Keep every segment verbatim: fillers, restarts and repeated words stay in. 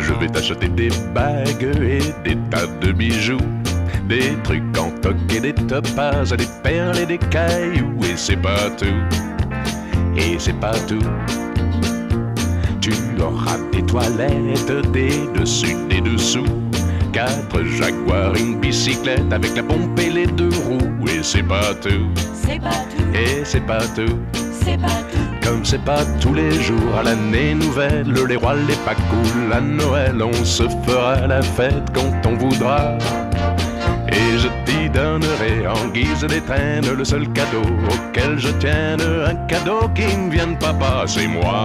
Je vais t'acheter des bagues et des tas de bijoux, des trucs en toc et des topazes, des perles et des cailloux. Et c'est pas tout, et c'est pas tout. Tu auras des toilettes, des dessus, des dessous, quatre jaguars, une bicyclette avec la pompe et les deux roues. Et c'est pas tout, c'est pas tout, et c'est pas tout. c'est pas tout. Comme c'est pas tous les jours à l'année nouvelle, les rois, les pacoules, à Noël, on se fera la fête quand on voudra. Et je t'y donnerai en guise d'étreinte le seul cadeau auquel je tienne, un cadeau qui me vient de papa, c'est moi.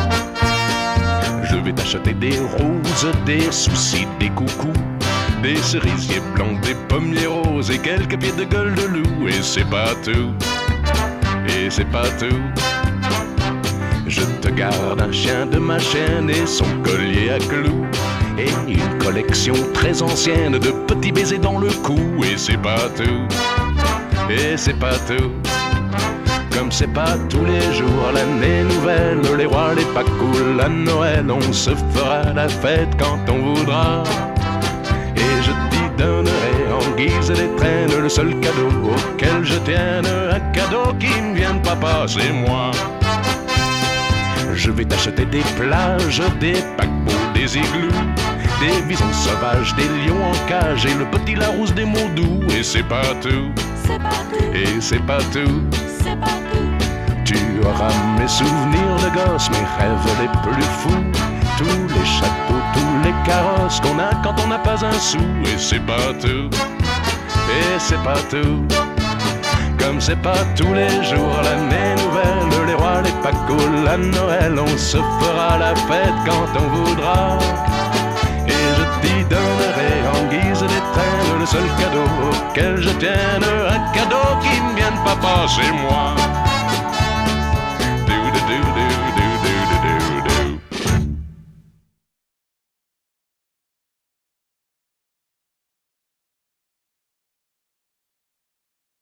Je vais t'acheter des roses, des soucis, des coucous, des cerisiers blancs, des pommiers roses et quelques pieds de gueule de loup. Et c'est pas tout, et c'est pas tout. Je te garde un chien de ma chienne et son collier à clous, et une collection très ancienne de petits baisers dans le cou. Et c'est pas tout, et c'est pas tout. Comme c'est pas tous les jours l'année nouvelle, les rois, les pacoules, à Noël, on se fera la fête quand on voudra. Et je t'y donnerai en guise d'étreinte le seul cadeau auquel je tienne, un cadeau qui me vient de papa, c'est moi. Je vais t'acheter des plages, des paquebots, des igloos, des visons sauvages, des lions en cage et le petit Larousse des mots doux. Et c'est pas tout, C'est pas tout, et c'est pas tout. c'est pas tout. Tu auras mes souvenirs de gosse, mes rêves les plus fous, tous les châteaux, tous les carrosses qu'on a quand on n'a pas un sou. Et c'est pas tout, et c'est pas tout. Comme c'est pas tous les jours l'année nouvelle, les rois, les pacoules, à Noël, on se fera la fête quand on voudra. Et je t'y donnerai en guise d'étreinte le seul cadeau auquel je tienne, un cadeau qui me vient de papa, c'est moi.